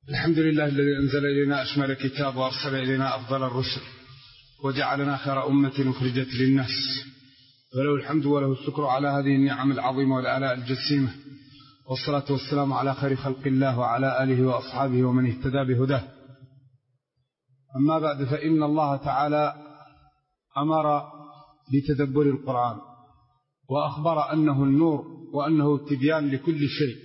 الحمد لله الذي أنزل إلينا أشمل كتاب وأرسل إلينا أفضل الرسل وجعلنا خير أمة أخرجت للناس، وله الحمد وله الشكر على هذه النعم العظيمة والآلاء الجسيمة، والصلاة والسلام على خير خلق الله وعلى آله وأصحابه ومن اهتدى بهداه. أما بعد، فإن الله تعالى أمر بتدبر القرآن وأخبر أنه النور وأنه التبيان لكل شيء.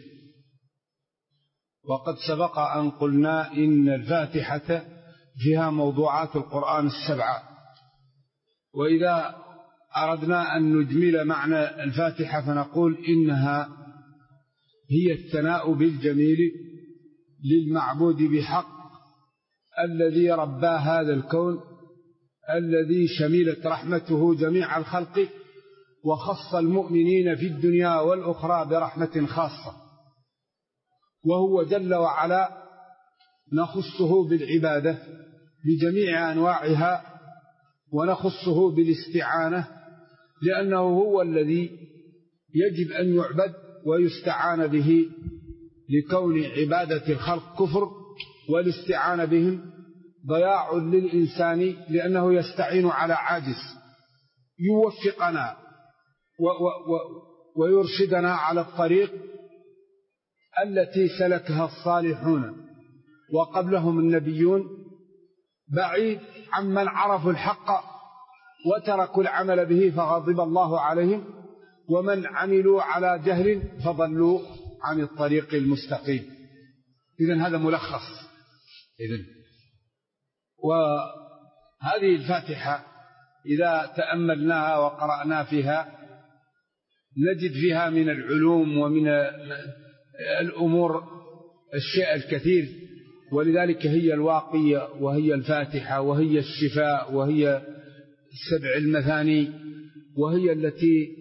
وقد سبق أن قلنا إن الفاتحة فيها موضوعات القرآن السبعة، وإذا أردنا أن نجمل معنى الفاتحة فنقول إنها هي الثناء بالجميل للمعبود بحق الذي ربى هذا الكون، الذي شملت رحمته جميع الخلق، وخص المؤمنين في الدنيا والأخرى برحمة خاصة، وهو جل وعلا نخصه بالعبادة بجميع أنواعها، ونخصه بالاستعانة لأنه هو الذي يجب أن يعبد ويستعان به، لكون عبادة الخلق كفر والاستعانة بهم ضياع للإنسان، لأنه يستعين على عاجز. يوفقنا ويرشدنا على الطريق التي سلكها الصالحون وقبلهم النبيون، بعيد عمن عرفوا الحق وتركوا العمل به فغضب الله عليهم، ومن عملوا على جهل فضلوا عن الطريق المستقيم. إذن هذا ملخص. وهذه الفاتحة إذا تأملناها وقرأنا فيها نجد فيها من العلوم ومن الأمور الشيء الكثير، ولذلك هي الواقية، وهي الفاتحة، وهي الشفاء، وهي السبع المثاني، وهي التي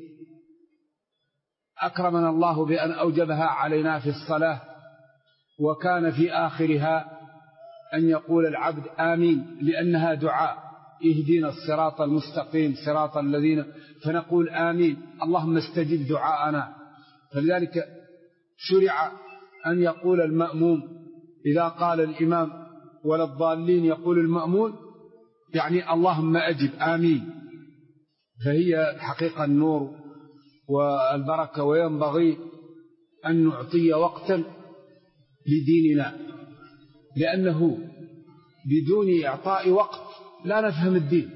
أكرمنا الله بأن أوجبها علينا في الصلاة، وكان في آخرها أن يقول العبد آمين، لأنها دعاء اهدنا الصراط المستقيم صراط الذين، فنقول آمين اللهم استجب دعاءنا. فلذلك شرع أن يقول المأموم إذا قال الإمام ولا الضالين يقول المأمون يعني اللهم أجب آمين. فهي حقيقة النور والبركة، وينبغي أن نعطي وقتا لديننا، لأنه بدون إعطاء وقت لا نفهم الدين.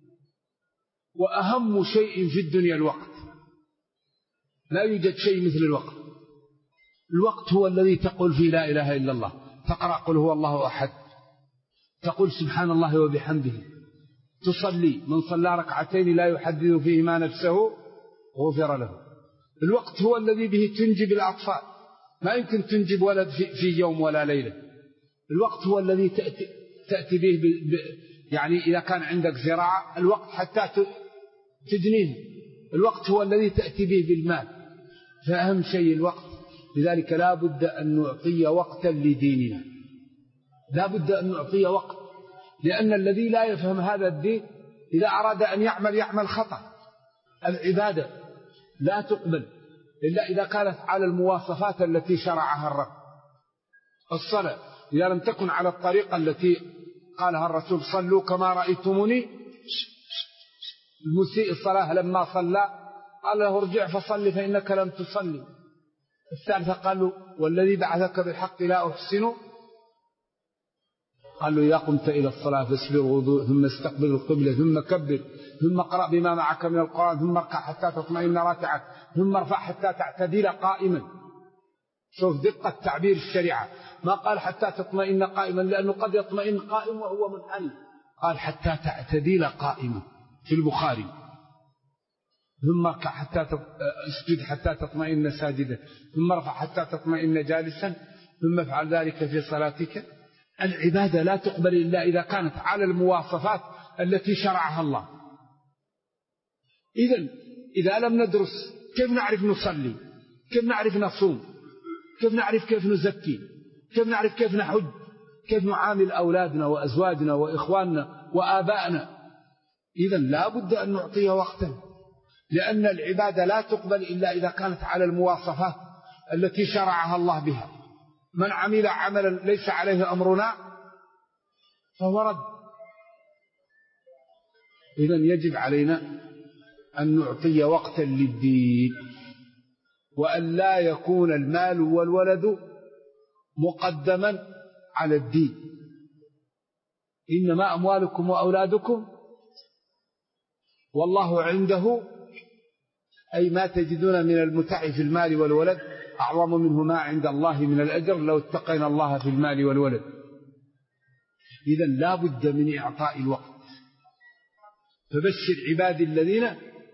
وأهم شيء في الدنيا الوقت، لا يوجد شيء مثل الوقت. الوقت هو الذي تقول فيه لا إله إلا الله، تقرأ قل هو الله أحد، تقول سبحان الله وبحمده، تصلي، من صلى ركعتين لا يحدث فيهما نفسه غفر له. الوقت هو الذي به تنجب الأطفال، ما يمكن تنجب ولد في يوم ولا ليلة. الوقت هو الذي تأتي به يعني إذا كان عندك زراعة الوقت حتى تجنيه، الوقت هو الذي تأتي به بالمال. فأهم شيء الوقت. لذلك لا بد أن نعطي وقتا لديننا، لا بد أن نعطي وقت، لأن الذي لا يفهم هذا الدين إذا أراد أن يعمل خطأ. العبادة لا تقبل إلا إذا كانت على المواصفات التي شرعها الرب. الصلاة إذا لم تكن على الطريقة التي قالها الرسول صلوا كما رأيتموني، المسيء الصلاة لما صلى قال له ارجع فصلي فإنك لم تصلي. الثالثة قالوا والذي بعثك بالحق لا أحسن، قال له إذا قمت إلى الصلاة فاسبغ وضوء، ثم استقبل القبلة، ثم كبر، ثم اقرأ بما معك من القرآن، ثم اركع حتى تطمئن راكعا، ثم ارفع حتى تعتدل قائما. شوف دقة تعبير الشريعة، ما قال حتى تطمئن قائما، لأنه قد يطمئن قائم وهو منحني، قال حتى تعتدل قائما في البخاري، ثم اركع حتى اسجد حتى تطمئن ساجدا، ثم ارفع حتى تطمئن جالسا، ثم افعل ذلك في صلاتك. العبادة لا تقبل إلا إذا كانت على المواصفات التي شرعها الله. إذا لم ندرس كيف نعرف نصلي، كيف نعرف نصوم، كيف نعرف كيف نزكي، كيف نعرف كيف نحج، كيف نعامل أولادنا وأزواجنا وإخواننا وآبائنا. إذن لا بد أن نعطيه وقتا، لأن العبادة لا تقبل إلا إذا كانت على المواصفات التي شرعها الله بها. من عمل عملا ليس عليه أمرنا فهو رد. إذن يجب علينا أن نعطي وقتا للدين، وأن لا يكون المال والولد مقدما على الدين. إنما أموالكم وأولادكم والله عنده، أي ما تجدون من المتع في المال والولد أعظم منه ما عند الله من الأجر لو اتقينا الله في المال والولد. إذن لا بد من إعطاء الوقت. فبشر عبادي الذين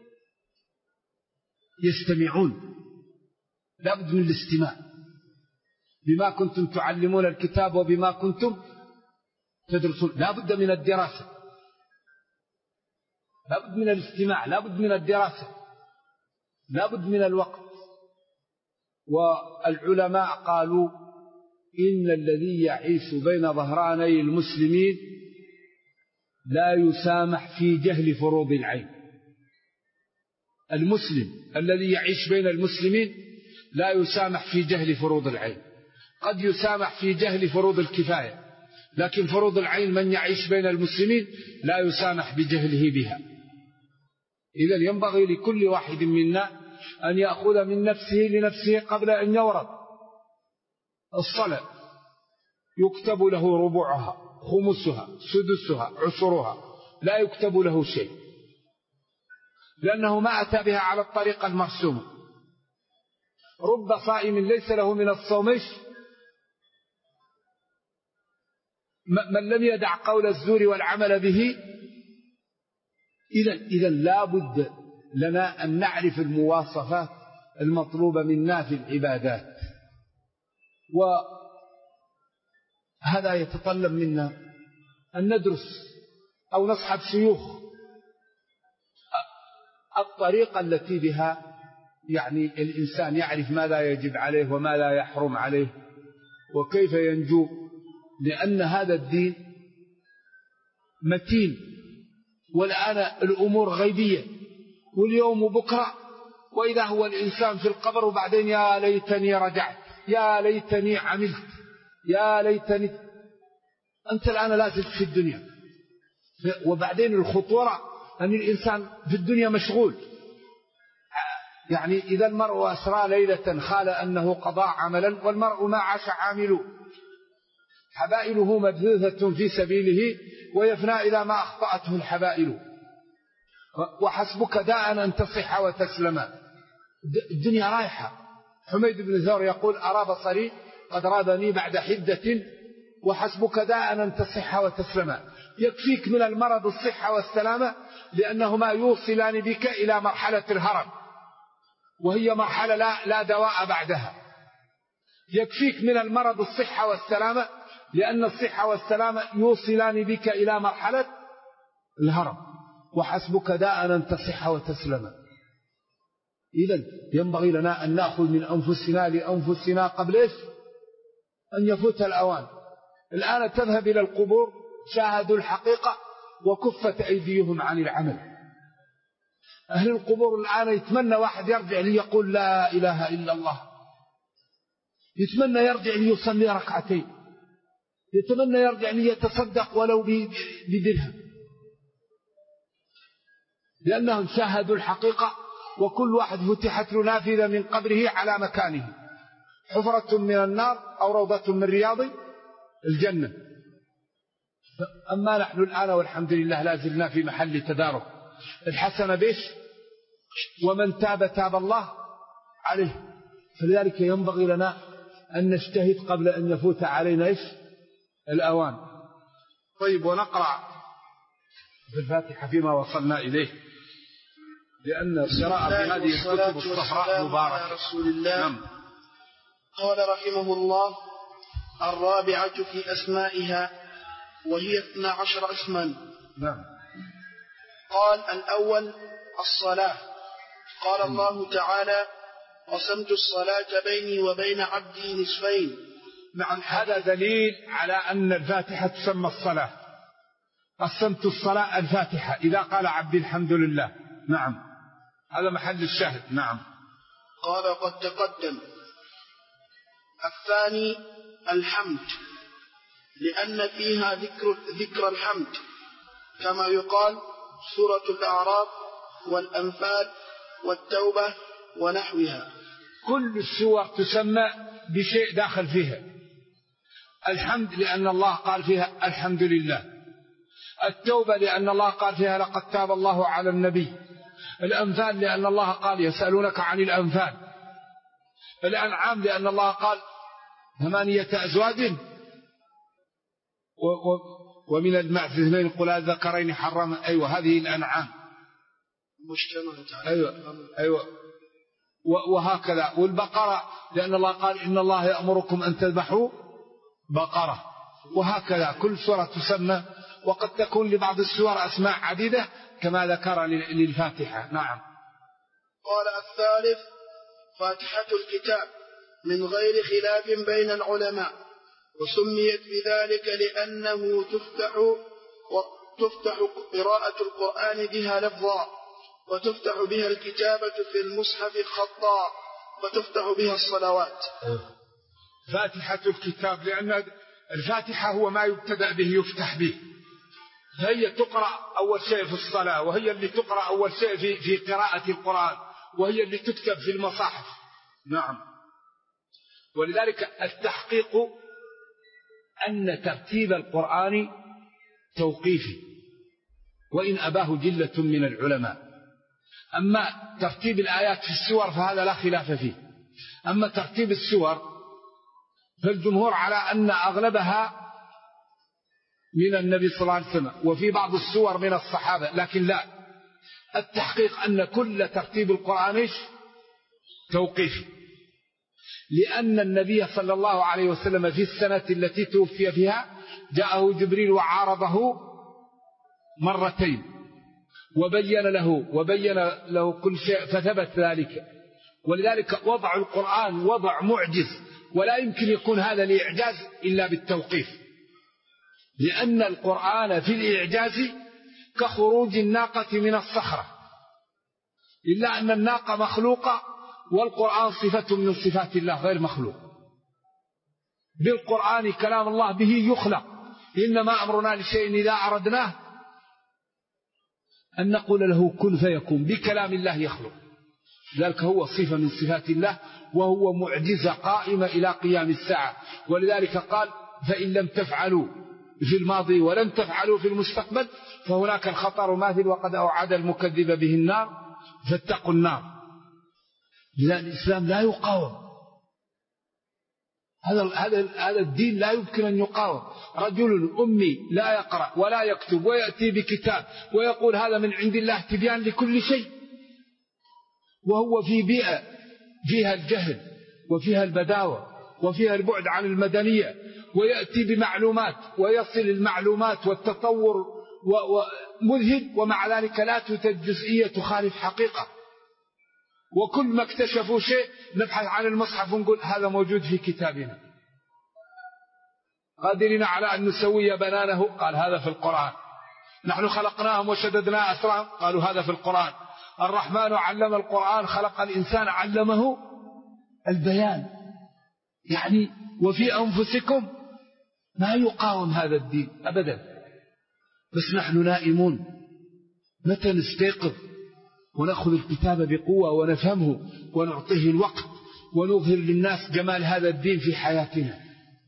يستمعون، لا بد من الاستماع. بما كنتم تعلمون الكتاب وبما كنتم تدرسون. لا بد من الدراسة، لا بد من الاستماع، لا بد من الدراسة، لا بد من الوقت. والعلماء قالوا إن الذي يعيش بين ظهراني المسلمين لا يسامح في جهل فروض العين. المسلم الذي يعيش بين المسلمين لا يسامح في جهل فروض العين. قد يسامح في جهل فروض الكفاية، لكن فروض العين من يعيش بين المسلمين لا يسامح بجهله بها. إذن ينبغي لكل واحد منا أن يأخذ من نفسه لنفسه قبل أن يورد. الصلاة يكتب له ربعها، خمسها، سدسها، عشرها، لا يكتب له شيء، لأنه ما أتى بها على الطريقة المرسومة. رب صائم ليس له من الصوم من لم يدع قول الزور والعمل به. إذن لا بد لنا أن نعرف المواصفات المطلوبة منا في العبادات، وهذا يتطلب منا أن ندرس أو نصحب شيوخ الطريقة التي بها يعني الإنسان يعرف ماذا يجب عليه وما لا يحرم عليه وكيف ينجو. لأن هذا الدين متين، والآن الأمور غيبية، واليوم بكرة، وإذا هو الإنسان في القبر وبعدين يا ليتني رجعت، يا ليتني عملت، يا ليتني. أنت الآن لازلت في الدنيا، وبعدين الخطورة أن الإنسان في الدنيا مشغول. يعني إذا المرء أسرى ليلة خال أنه قضى عملا والمرء ما عاش عامل، حبائله مبثوثة في سبيله ويفنى إذا ما أخطأته الحبائل. وحسبك داء أن تصح وتسلم. الدنيا رايحة. حميد بن ثور يقول أرى بصري قد رادني بعد حدة وحسبك داء أن تصح وتسلم. يكفيك من المرض الصحة والسلامة، لأنهما يوصلان بك إلى مرحلة الهرم، وهي مرحلة لا دواء بعدها. يكفيك من المرض الصحة والسلامة، لأن الصحة والسلامة يوصلان بك إلى مرحلة الهرم. وحسبك داء أن تصح وتسلم. إذن ينبغي لنا أن نأخذ من أنفسنا لأنفسنا قبل أن يفوت الأوان. الآن تذهب إلى القبور، شاهدوا الحقيقة وكفت أيديهم عن العمل. أهل القبور الآن يتمنى واحد يرجع ليقول لا إله إلا الله، يتمنى يرجع ليصلي ركعتين، يتمنى يرجع ليتصدق ولو بدرهم، لأنهم شاهدوا الحقيقة. وكل واحد فتحت له نافذة من قبره على مكانه، حفرة من النار أو روضة من رياض الجنة. أما نحن الآن والحمد لله لا زلنا في محل تدارك. الحسنة بيش ومن تاب تاب الله عليه. فلذلك ينبغي لنا أن نجتهد قبل أن يفوت علينا الأوان. طيب، ونقرأ في الفاتحة فيما وصلنا إليه، لأن القراءة في هذه الكتب الصفراء مباركة. رسول الله. قال رحمه الله: الرابعة في أسمائها، وهي 12 اسما. نعم. قال: الأول الصلاة. قال الله تعالى: قسمت الصلاة بيني وبين عبدي نصفين. نعم، هذا دليل على أن الفاتحة تسمى الصلاة. قسمت الصلاة الفاتحة إذا قال عبدي الحمد لله. نعم، هذا محل الشاهد. نعم. قال: قد تقدم. الثاني الحمد، لأن فيها ذكر الحمد، كما يقال سورة الأعراف والأنفال والتوبة ونحوها. كل السور تسمى بشيء داخل فيها. الحمد لأن الله قال فيها الحمد لله، التوبة لأن الله قال فيها لقد تاب الله على النبي، الأنفال لأن الله قال يسألونك عن الأنفال، الأنعام لأن الله قال 8 أزواج ومن المعز 2 قل الذكرين حرم. أيوة هذه الأنعام مشتملة. أيوة وهكذا. والبقرة لأن الله قال إن الله يأمركم أن تذبحوا بقرة، وهكذا كل سورة تسمى، وقد تكون لبعض السور أسماء عديدة كما ذكر للفاتحة. نعم. قال الثالث فاتحة الكتاب من غير خلاف بين العلماء، وسميت بذلك لأنه تفتح قراءة القرآن بها لفظا، وتفتح بها الكتابة في المصحف خطا، وتفتح بها الصلوات. فاتحة الكتاب لأن الفاتحة هو ما يبتدأ به يفتح به، فهي تقرأ أول شيء في الصلاة، وهي اللي تقرأ أول شيء في قراءة القرآن، وهي اللي تكتب في المصاحف. نعم. ولذلك التحقيق أن ترتيب القرآن توقيفي، وإن أباه جلة من العلماء. أما ترتيب الآيات في السور فهذا لا خلاف فيه. أما ترتيب السور فالجمهور على أن أغلبها من النبي صلى الله عليه وسلم، وفي بعض السور من الصحابة، لكن لا، التحقيق أن كل ترتيب القرآن توقيفي، لأن النبي صلى الله عليه وسلم في السنة التي توفي فيها جاءه جبريل وعارضه مرتين وبين له كل شيء فثبت ذلك. ولذلك وضع القرآن وضع معجز، ولا يمكن يكون هذا الإعجاز إلا بالتوقيف، لأن القرآن في الإعجاز كخروج الناقة من الصخرة، إلا أن الناقة مخلوقة والقرآن صفة من صفات الله غير مخلوق. بالقرآن كلام الله به يخلق، إنما أمرنا لشيء إذا أردناه أن نقول له كن فيكون، بكلام الله يخلق. ذلك هو صفة من صفات الله، وهو معجزة قائمة إلى قيام الساعة. ولذلك قال فإن لم تفعلوا في الماضي ولم تفعلوا في المستقبل فهناك الخطر ماثل، وقد أوعد المكذب به النار فاتقوا النار. لأن الإسلام لا يقاوم، هذا الدين لا يمكن أن يقاوم. رجل أمي لا يقرأ ولا يكتب ويأتي بكتاب ويقول هذا من عند الله تبيان لكل شيء، وهو في بيئة فيها الجهل وفيها البداوة وفيها البعد عن المدنية، ويأتي بمعلومات ويصل المعلومات والتطور ومذهل، ومع ذلك لا توجد جزئية تخالف حقيقة. وكل ما اكتشفوا شيء نبحث عن المصحف ونقول هذا موجود في كتابنا. قادرين على أن نسوي بنانه، قال هذا في القرآن. نحن خلقناهم وشددنا أسرهم، قالوا هذا في القرآن. الرحمن علم القرآن، خلق الإنسان علمه البيان. يعني وفي أنفسكم ما يقاوم هذا الدين أبدا، بس نحن نائمون. متى نستيقظ ونأخذ الكتاب بقوة ونفهمه ونعطيه الوقت ونظهر للناس جمال هذا الدين في حياتنا.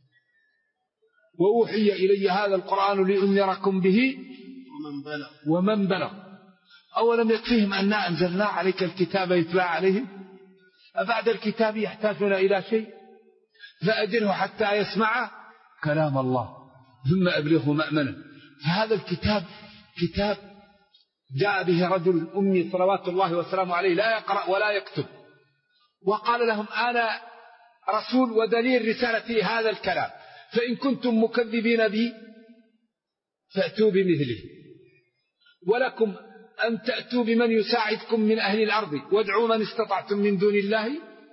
وأوحي إلي هذا القرآن لأنذركم به ومن بلغ. أولم يكفيهم أننا أنزلنا عليك الكتاب يتلى عليهم؟ أبعد الكتاب يحتاجون إلى شيء؟ فأجله حتى يسمع كلام الله ثم أبلغه مأمنا. فهذا الكتاب كتاب جاء به رجل أمي صلوات الله وسلامه عليه لا يقرأ ولا يكتب، وقال لهم أنا رسول ودليل رسالتي هذا الكلام، فإن كنتم مكذبين بي فأتوا بمثله، ولكم أن تأتوا بمن يساعدكم من أهل الأرض وادعوا من استطعتم من دون الله.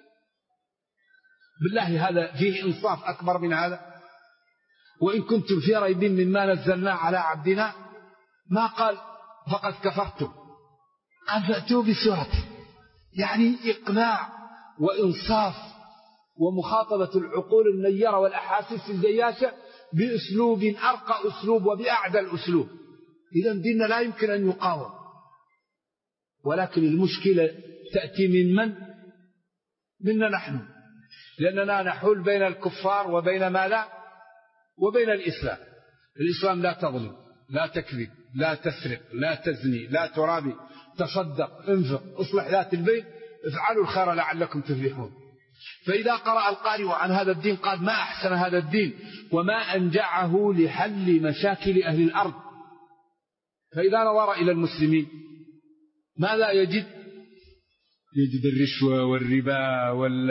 بالله هذا فيه إنصاف أكبر من هذا؟ وإن كنتم في ريب مما نزلنا على عبدنا، ما قال فقد كفرتم، قال فأتوا بسورة. يعني إقناع وإنصاف ومخاطبة العقول النيرة والأحاسيس الجياشة بأسلوب أرقى أسلوب وبأعدى الأسلوب. إذن ديننا لا يمكن أن يقاوم، ولكن المشكلة تأتي من؟ منا نحن، لأننا نحول بين الكفار وبين ما لا وبين الإسلام. الإسلام لا تظلم، لا تكذب، لا تسرق، لا تزني، لا ترابي، تصدق، انفق، اصلح ذات البين، افعلوا الخير لعلكم تفلحون. فإذا قرأ القارئ عن هذا الدين قال ما أحسن هذا الدين وما أنجعه لحل مشاكل أهل الأرض. فإذا نظر إلى المسلمين ماذا يجد؟ يجد الرشوة والربا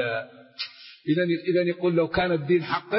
إذن يقول لو كان الدين حق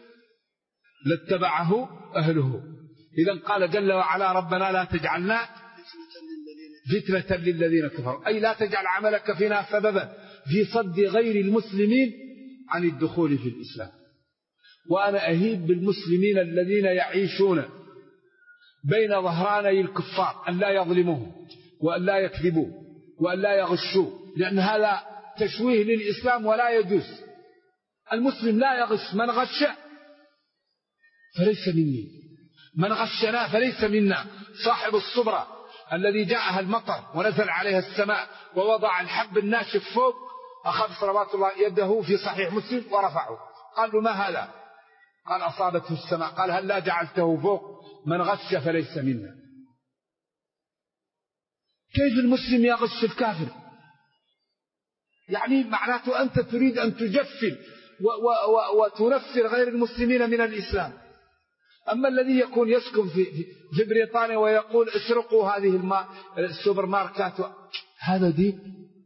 لاتبعه أهله. إذن قال جل وعلا ربنا لا تجعلنا فتنة للذين كفروا، أي لا تجعل عملك فينا سببا في صد غير المسلمين عن الدخول في الإسلام. وأنا أهيب بالمسلمين الذين يعيشون بين ظهراني الكفار أن لا يظلموهم وأن لا يكذبوا وأن لا يغشوا، لأن هذا تشويه للإسلام ولا يجوز. المسلم لا يغش، من غش فليس مني، من غشنا فليس منا. صاحب الصبرة الذي جاءها المطر ونزل عليها السماء ووضع الحب الناشف فوق، أخذ صلوات الله يده في صحيح مسلم ورفعه، قال له ما هذا؟ قال أصابته السماء. قال هل لا جعلته فوق؟ من غش فليس منا. كيف المسلم يغش الكافر؟ يعني معناته أنت تريد أن تجفل وتنفر غير المسلمين من الإسلام. أما الذي يكون يسكن في بريطانيا ويقول اسرقوا هذه السوبر ماركات، هذا دين؟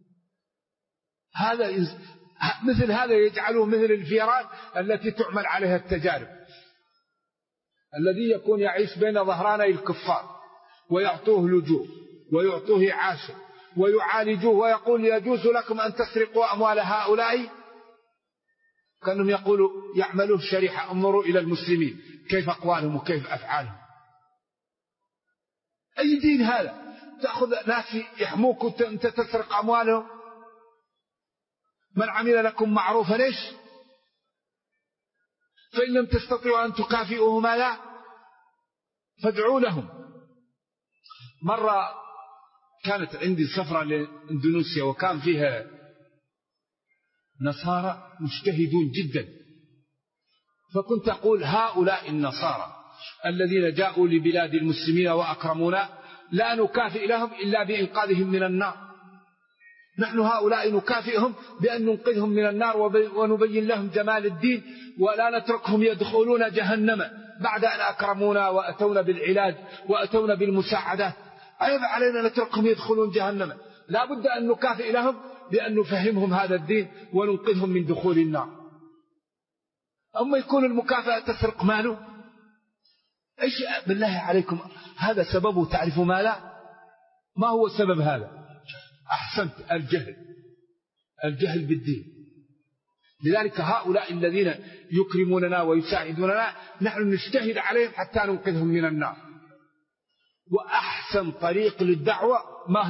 مثل هذا يجعله مثل الفيران التي تعمل عليها التجارب. الذي يكون يعيش بين ظهراني الكفار ويعطوه لجوء ويعطوه عاشر ويعالجوه ويقول يجوز لكم أن تسرقوا أموال هؤلاء، كأنهم يقولوا يعملون شريحة. انظروا إلى المسلمين كيف أقوالهم وكيف أفعالهم. أي دين هذا؟ تأخذ ناس يحموك وأنت تسرق أموالهم. من عمل لكم معروفا ليش؟ فإن لم تستطيعوا أن تكافئوه ماذا؟ فادعوا لهم. مرة كانت عندي سفرة لإندونيسيا وكان فيها نصارى مجتهدون جدا، فكنت أقول هؤلاء النصارى الذين جاءوا لبلاد المسلمين وأكرمونا لا نكافئ لهم إلا بإنقاذهم من النار. نحن هؤلاء نكافئهم بأن ننقذهم من النار ونبين لهم جمال الدين، ولا نتركهم يدخلون جهنم بعد أن أكرمونا وأتونا بالعلاج وأتونا بالمساعدات. أيضا علينا نتركهم يدخلون جهنم. لا بد أن نكافئ لهم بأن نفهمهم هذا الدين وننقذهم من دخول النار. أما يكون المكافأة تسرق ماله، إيش بالله عليكم هذا سببه؟ تعرفوا ما لا؟ ما هو سبب هذا؟ أحسنت، الجهل بالدين. لذلك هؤلاء الذين يكرموننا ويساعدوننا نحن نجتهد عليهم حتى ننقذهم من النار. وأحسن طريق للدعوة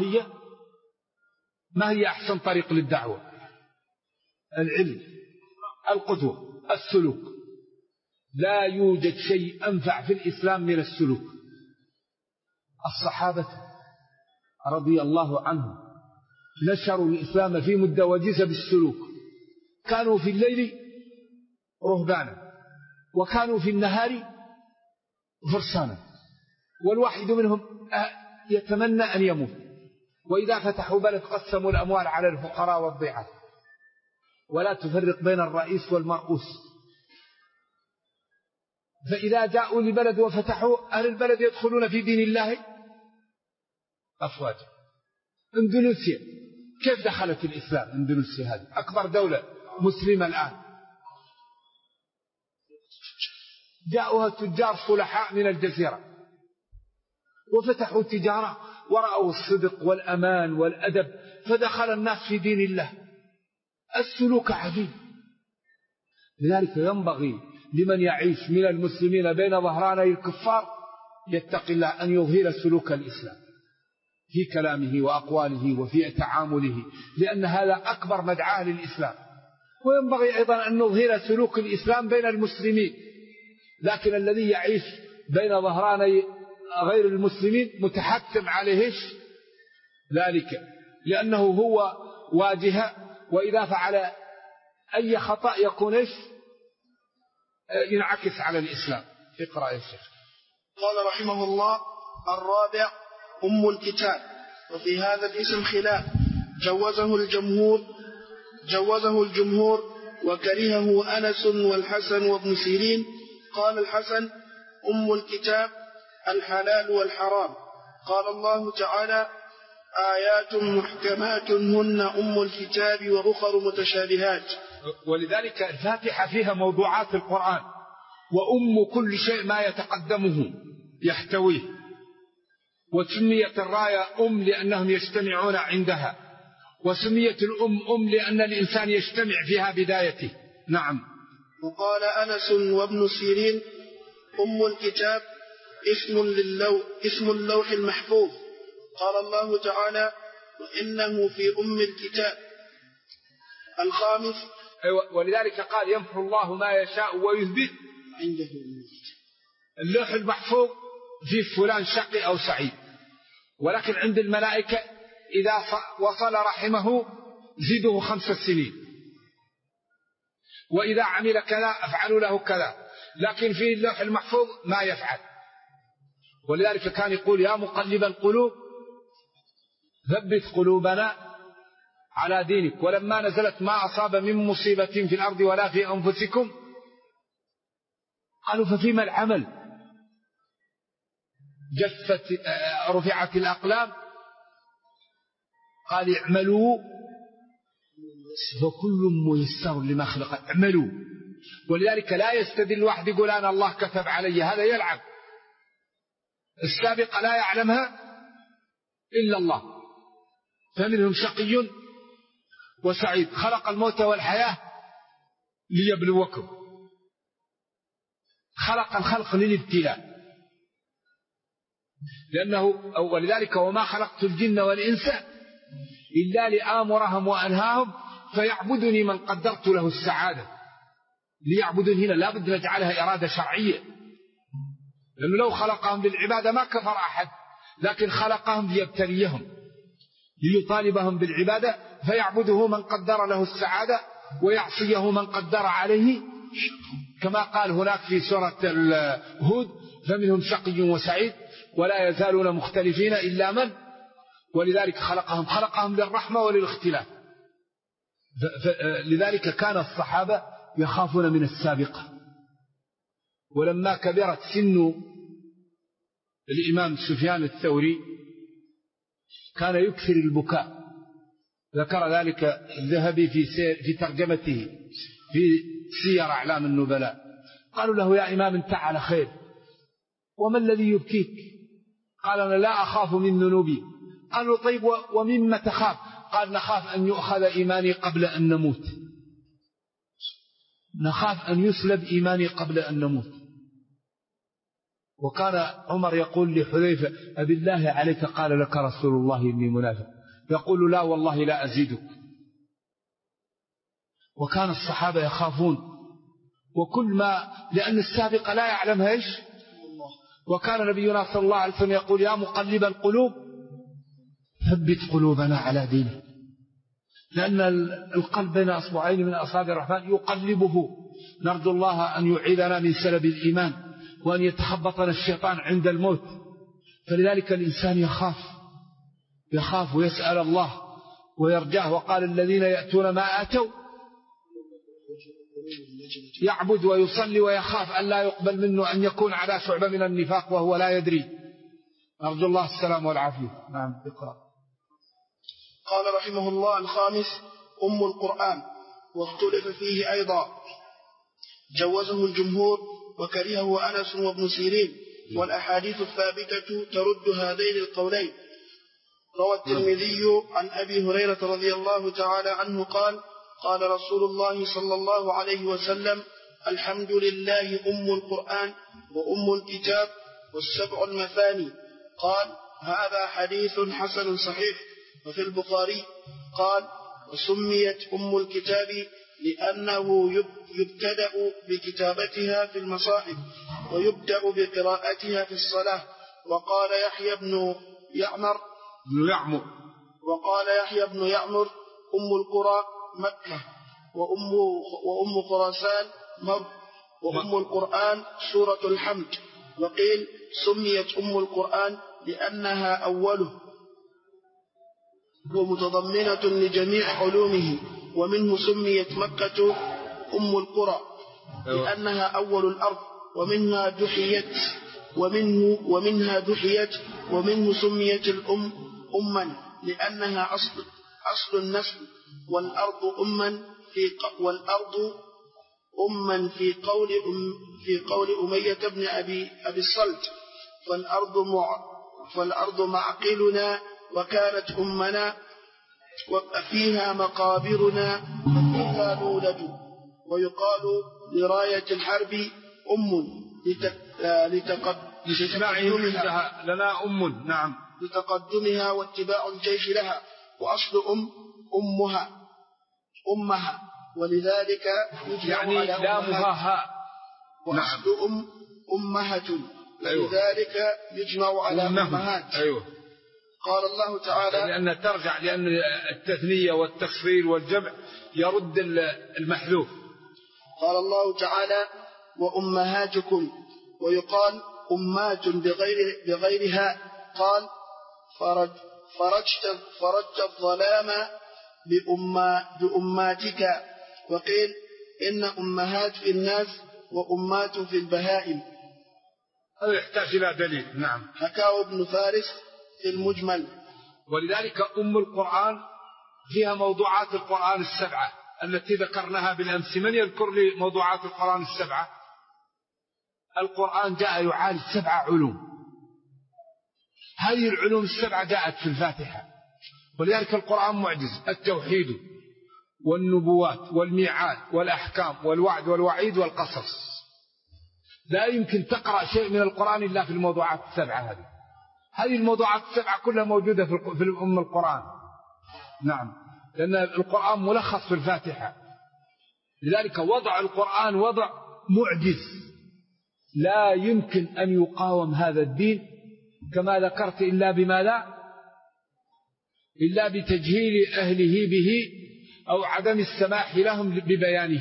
ما هي أحسن طريق للدعوة؟ العلم، القدوة، السلوك. لا يوجد شيء أنفع في الإسلام من السلوك. الصحابة رضي الله عنهم نشروا الإسلام في مدة وجيزة بالسلوك. كانوا في الليل رهبانا وكانوا في النهار فرسانا، والواحد منهم يتمنى أن يموت. وإذا فتحوا بلد قسموا الأموال على الفقراء والضيعات، ولا تفرق بين الرئيس والمرؤوس. فإذا جاءوا لبلد وفتحوا أهل البلد يدخلون في دين الله أفواجا. اندونيسيا كيف دخلت الإسلام؟ اندونيسيا هذه أكبر دولة مسلمة الآن، جاءوها تجار صلحاء من الجزيرة وفتحوا تجارة ورأوا الصدق والأمان والأدب، فدخل الناس في دين الله. السلوك عظيم. لذلك ينبغي لمن يعيش من المسلمين بين ظهراني الكفار يتقي الله أن يظهر سلوك الإسلام في كلامه وأقواله وفي تعامله، لأن هذا أكبر مدعاة للإسلام. وينبغي أيضا أن نظهر سلوك الإسلام بين المسلمين، لكن الذي يعيش بين ظهراني غير المسلمين متحتم عليه ذلك، لأنه هو واجهة، وإذا فعل أي خطأ يكون ينعكس على الإسلام. اقرأ يا شيخ. قال رحمه الله: الرابع أم الكتاب. وفي هذا الاسم خلاف، جوزه الجمهور وكرهه أنس والحسن وابن سيرين. قال الحسن: أم الكتاب الحلال والحرام. قال الله تعالى: آيات محكمات هن أم الكتاب وأخر متشابهات. ولذلك الفاتحة فيها موضوعات القرآن، وأم كل شيء ما يتقدمه يحتويه، وسميت الراية لأنهم يجتمعون عندها، وسميت الأم لأن الإنسان يجتمع فيها بدايته. نعم. وقال أنس وابن سيرين: أم الكتاب اسم اللوح المحفوظ. قال الله تعالى: وإنه في أم الكتاب. الخامس. ولذلك قال: يمحو الله ما يشاء ويثبت عنده أم الكتاب. اللوح المحفوظ فيه فلان شقي أو سعيد، ولكن عند الملائكة إذا وصل رحمه زيده 5 سنين، وإذا عمل كذا أفعل له كذا، لكن في اللوح المحفوظ ما يفعل. ولذلك كان يقول: يا مقلب القلوب ثبت قلوبنا على دينك. ولما نزلت ما أصاب من مصيبة في الأرض ولا في أنفسكم قالوا: ففيما العمل؟ رفعت الأقلام، قال: اعملوا فكل ميسر لما خلق. اعملوا. ولذلك لا يستدل واحد يقول: أنا الله كتب علي، هذا يلعب. السابقة لا يعلمها إلا الله، فمنهم شقي وسعيد. خلق الموت والحياة ليبلوكم، خلق الخلق للابتلاء، ولذلك: وما خلقت الجن والإنس إلا لآمرهم وأنهاهم فيعبدني من قدرت له السعادة. ليعبدون هنا لا بد نجعلها إرادة شرعية، لأنه لو خلقهم للعبادة ما كفر أحد، لكن خلقهم ليبتليهم، ليطالبهم بالعبادة، فيعبده من قدر له السعادة ويعصيه من قدر عليه، كما قال هناك في سورة هود: فمنهم شقي وسعيد ولا يزالون مختلفين إلا من. ولذلك خلقهم للرحمة وللاختلاف. لذلك كان الصحابة يخافون من السابقة. ولما كبرت سن الإمام سفيان الثوري كان يكثر البكاء، ذكر ذلك الذهبي في ترجمته في سير أعلام النبلاء. قالوا له: يا إمام أنت على خير، وما الذي يبكيك؟ قال: أنا لا أخاف من ذنوبي. قالوا: طيب ومما تخاف؟ قال: نخاف أن يؤخذ إيماني قبل أن نموت، نخاف أن يسلب إيماني قبل أن نموت. وكان عمر يقول لحذيفة: أبي الله عليك قال لك رسول الله إني منافق؟ يقول: لا والله لا أزيدك. وكان الصحابة يخافون، وكل ما لأن السابق لا يعلمها إيش. وكان نبينا صلى الله عليه وسلم يقول: يا مقلب القلوب ثبت قلوبنا على دينك، لأن القلب بين أصبعين من أصابع الرحمن يقلبه. نرجو الله أن يعيذنا من سلب الإيمان، وأن يتخبطنا الشيطان عند الموت. فلذلك الإنسان يخاف ويسأل الله ويرجاه. وقال: الذين يأتون ما آتوا يعبد ويصلي ويخاف أن لا يقبل منه أن يكون على شعبة من النفاق وهو لا يدري. نرجو الله السلام والعافية. نعم. اقرأ. قال رحمه الله: الخامس أم القرآن. واختلف فيه أيضا، جوزه الجمهور وكرهه أنس وابن سيرين، والأحاديث الثابتة ترد هذين القولين. روى الترمذي عن أبي هريرة رضي الله تعالى عنه قال: قال رسول الله صلى الله عليه وسلم: الحمد لله أم القرآن وأم الكتاب والسبع المثاني. قال: هذا حديث حسن صحيح. وفي البخاري قال: وسميت أم الكتاب لأنه يبتدأ بكتابتها في المصاحف ويبدأ بقراءتها في الصلاة. وقال يحيى بن يعمر أم القرى مكة، وأم خراسان وأم القرآن سورة الحمد. وقيل سميت أم القرآن لأنها أوله ومتضمنة لجميع علومه، ومنه سميت مكة أم القرى لأنها أول الأرض، ومنها دحيت، ومنه سميت الأم أما لأنها أصل النسل، والأرض أما في قول أمية بن أبي الصلت، فالأرض معقلنا وكانت أمنا وفيها مقابرنا وفيها نولد. ويقال لراية الحرب لتقدمها واتباع الجيش لها، وأصل أمها ولذلك يجمع يعني على لامها وأصل أمهة ولذلك يجمع على أمهات. قال الله تعالى لأن ترجع، لأن التثنية والتصغير والجمع يرد المحذوف. قال الله تعالى وأمهاتكم، ويقال أمات بغيرها. قال فرجت الظلام بأماتك. وقيل إن أمهات في الناس وأمات في البهائم. هذا يحتاج إلى دليل. نعم. حكاه ابن فارس في المجمل. ولذلك أم القرآن فيها موضوعات القرآن السبعة التي ذكرناها بالأمس. من يذكر لي موضوعات القرآن السبعة؟ القرآن جاء يعالج 7 علوم، هذه العلوم السبعة جاءت في الفاتحة. ولذلك القرآن معجز: التوحيد والنبوات والميعاد والأحكام والوعد والوعيد والقصص. لا يمكن تقرأ شيء من القرآن إلا في الموضوعات السبعة هذه الموضوعات السبعة كلها موجودة في أم القرآن. نعم، لأن القرآن ملخص في الفاتحة. لذلك وضع القرآن وضع معجز، لا يمكن أن يقاوم هذا الدين كما ذكرت إلا بماذا؟ إلا بتجهيل أهله به أو عدم السماح لهم ببيانه.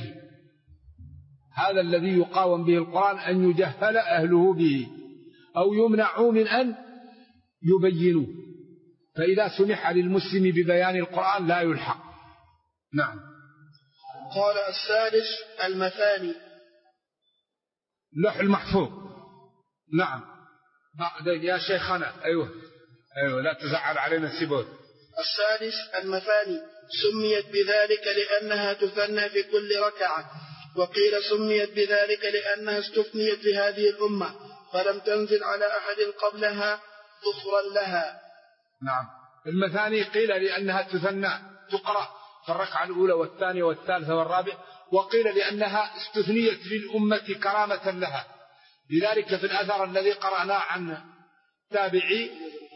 هذا الذي يقاوم به القرآن، أن يجهل أهله به أو يمنعوا من أن يبينوا. فإذا سمح للمسلم ببيان القرآن لا يلحق. نعم. قال السادس المثاني، اللوح المحفوظ. نعم. بعدين يا شيخنا. أيوة لا تزعل علينا السبول. السادس المثاني سميت بذلك لأنها تثنى في كل ركعة، وقيل سميت بذلك لأنها استثنيت لهذه الأمة فلم تنزل على أحد قبلها ذخرا لها. نعم. المثاني قيل لأنها تثنى تقرأ في الركعة الأولى والثانية والثالثة والرابعة، وقيل لأنها استثنيت للأمة كرامة لها. لذلك في الأثر الذي قرأناه عن تابعي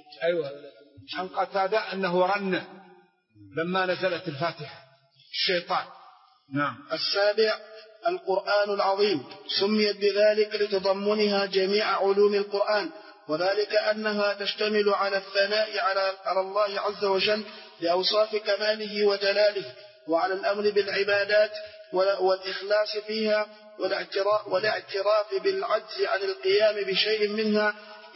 عن قتادة أنه رن لما نزلت الفاتحة الشيطان. نعم. السابع القرآن العظيم سميت بذلك لتضمنها جميع علوم القرآن، وذلك أنها تشتمل على الثناء على الله عز وجل بأوصاف كماله وجلاله، وعلى الأمر بالعبادات والإخلاص فيها والاعتراف بالعجز عن القيام بشيء منها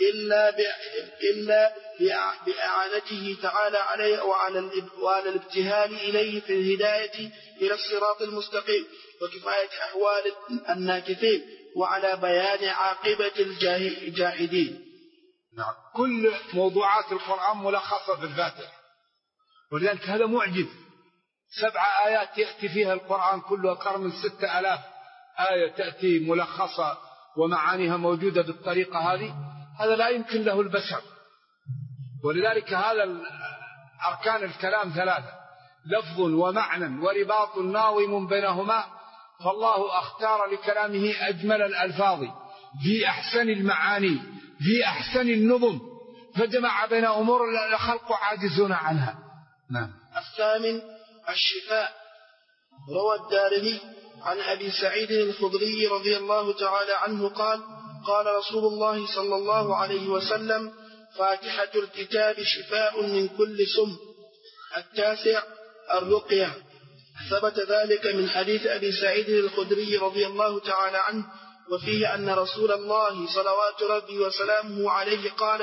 إلا بإعانته تعالى عليه وعلى الابتهال إليه في الهداية إلى الصراط المستقيم وكفاية أحوال الناكثين وعلى بيان عاقبة الجاحدين. نعم. كل موضوعات القرآن ملخصة في الفاتحة، ولذلك هذا معجز. 7 آيات يأتي فيها القرآن كله أكثر من 6000 آية تأتي ملخصة ومعانيها موجودة بالطريقة هذا لا يمكن له البشر. ولذلك هذا أركان الكلام 3: لفظ ومعنى ورباط ناظم بينهما، فالله اختار لكلامه أجمل الألفاظ في أحسن المعاني في أحسن النظم، فجمع بين أمور الخلق عاجزون عنها. نعم. الثامن الشفاء روى الدارمي عن أبي سعيد الخدري رضي الله تعالى عنه قال قال رسول الله صلى الله عليه وسلم فاتحة الكتاب شفاء من كل سم. 9 الرقية. ثبت ذلك من حديث أبي سعيد الخدري رضي الله تعالى عنه، وفيه أن رسول الله صلوات ربي وسلامه عليه قال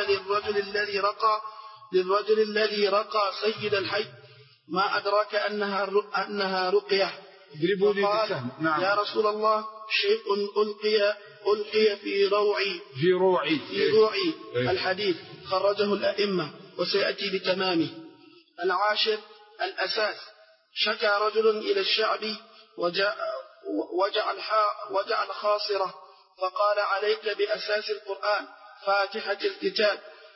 للرجل الذي رقى سيد الحي ما أدرك أنها رقية، فقال نعم. يا رسول الله شيء ألقي في روعي الحديث. خرجه الأئمة وسيأتي بتمامه. 10 الأساس. شكى رجل إلى الشعب وجعل خاصرة فقال عليك بأساس القرآن فاتحة الكتاب.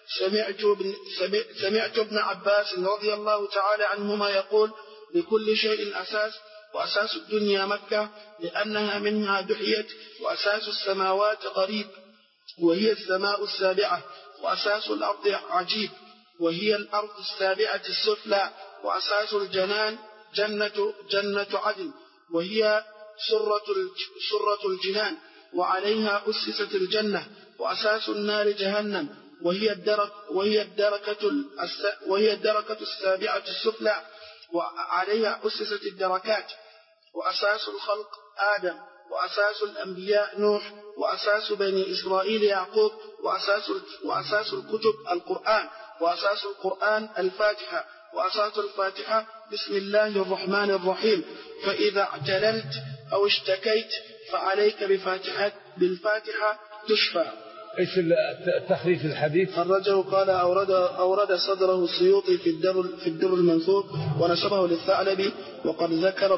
سمعت ابن عباس رضي الله تعالى عنهما يقول لكل شيء أساس، وأساس الدنيا مكة لأنها منها دحيت، وأساس السماوات قريب وهي السماء السابعة، وأساس الأرض عجيب وهي الأرض السابعة السفلى، وأساس الجنان جنة عدن وهي سرة الجنان وعليها أسست الجنة، وأساس النار جهنم وهي الدركة السابعة السفلى وعليها أسست الدركات، وأساس الخلق آدم، وأساس الأنبياء نوح، وأساس بني إسرائيل يعقوب، وأساس الكتب القرآن، وأساس القرآن الفاتحة، وأساس الفاتحة بسم الله الرحمن الرحيم. فإذا اعتللت أو اشتكيت فعليك بالفاتحة تشفى. إيش تخريج الحديث؟ خرجه قال أورد صدره السيوطي في الدر المنثور ونسبه للثعلبي، وقد ذكر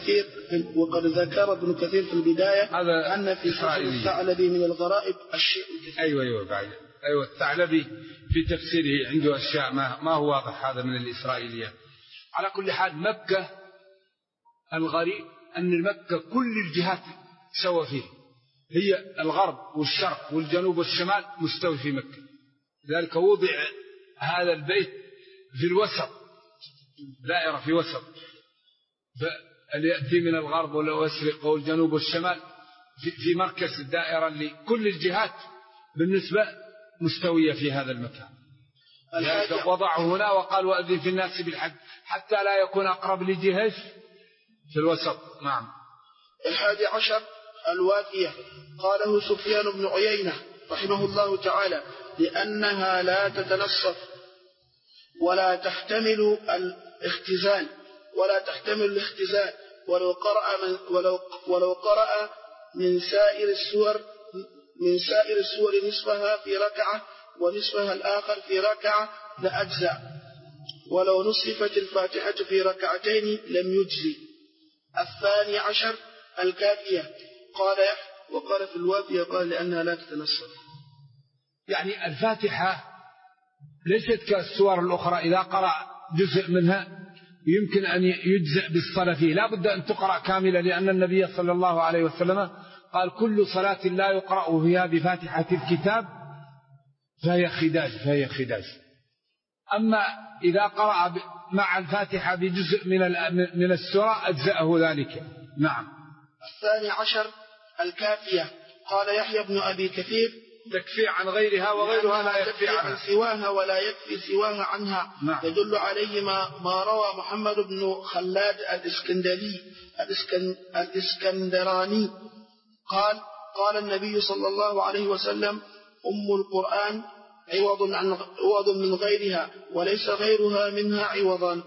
ابن كثير في البداية أن في صدر الثعلبي من الغرائب الشيء الكثير. أيوة الثعلبي في تفسيره عنده أشياء ما هو واضح، هذا من الإسرائيليات. على كل حال مكة الغريب أن مكة كل الجهات سوى فيه، هي الغرب والشرق والجنوب والشمال مستوي في مكة، لذلك وضع هذا البيت في الوسط، دائرة في وسط، فاللي يأتي من الغرب والمشرق والجنوب والشمال في مركز الدائرة اللي كل الجهات بالنسبة مستوية في هذا المكان. لذلك وضعه هنا وقال وأذن في الناس بالحج حتى لا يكون أقرب لجهة في الوسط. نعم. 11 الوافية. قاله سفيان بن عيينة رحمه الله تعالى لأنها لا تتنصف ولا تحتمل الاختزال ولو قرأ من سائر السور نصفها في ركعة ونصفها الآخر في ركعة لأجزأ، ولو نصفت الفاتحة في ركعتين لم يجزي. 12 الكافية. وقال في الوافية قال لأنها لا تتنصف. يعني الفاتحة ليست كالسور الأخرى، إذا قرأ جزء منها يمكن أن يجزئ بالصلاة فيه، لا بد أن تقرأ كاملة، لأن النبي صلى الله عليه وسلم قال كل صلاة لا يقرأ فيها بفاتحة الكتاب فهي خداج. أما إذا قرأ مع الفاتحة بجزء من السورة أجزأه ذلك. نعم. 12 الكافية. قال يحيى بن أبي كثير تكفي عن غيرها وغيرها لا يكفي عن سواها ولا يكفي سواها عنها. نعم. يدل عليه ما روى محمد بن خلاد الإسكندراني قال النبي صلى الله عليه وسلم أم القرآن عوض من غيرها وليس غيرها منها عوضا.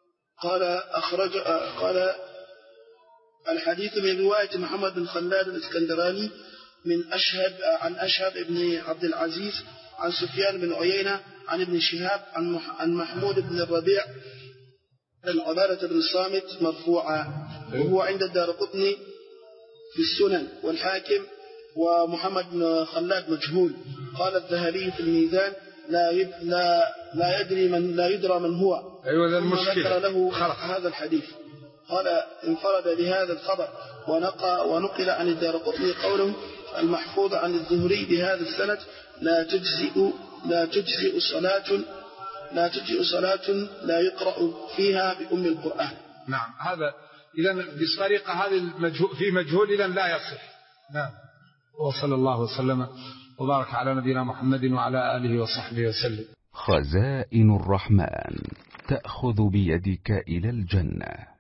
قال الحديث من رواية محمد بن خلاد الإسكندراني عن أشهب بن عبد العزيز عن سفيان بن عيينة عن ابن شهاب عن محمود بن الربيع عن عبادة بن الصامت مرفوعا، وهو عند الدارقطني في السنن والحاكم، ومحمد بن خلاد مجهول. قال الذهبي في الميزان لا يدرى من هو. أيوة ثم ذكر له هذا الحديث. قال انفرد بهذا الخبر ونقل عن الدارقطني قوله المحفوظ عن الزهري بهذا السند لا تجزئ صلاة لا يقرأ فيها بأم القرآن. نعم. هذا إذا بالطريقة هذه في مجهول إذا لا يصح. نعم. وصلى الله وسلم وبارك على نبينا محمد وعلى آله وصحبه وسلم. خزائن الرحمن تأخذ بيدك إلى الجنة.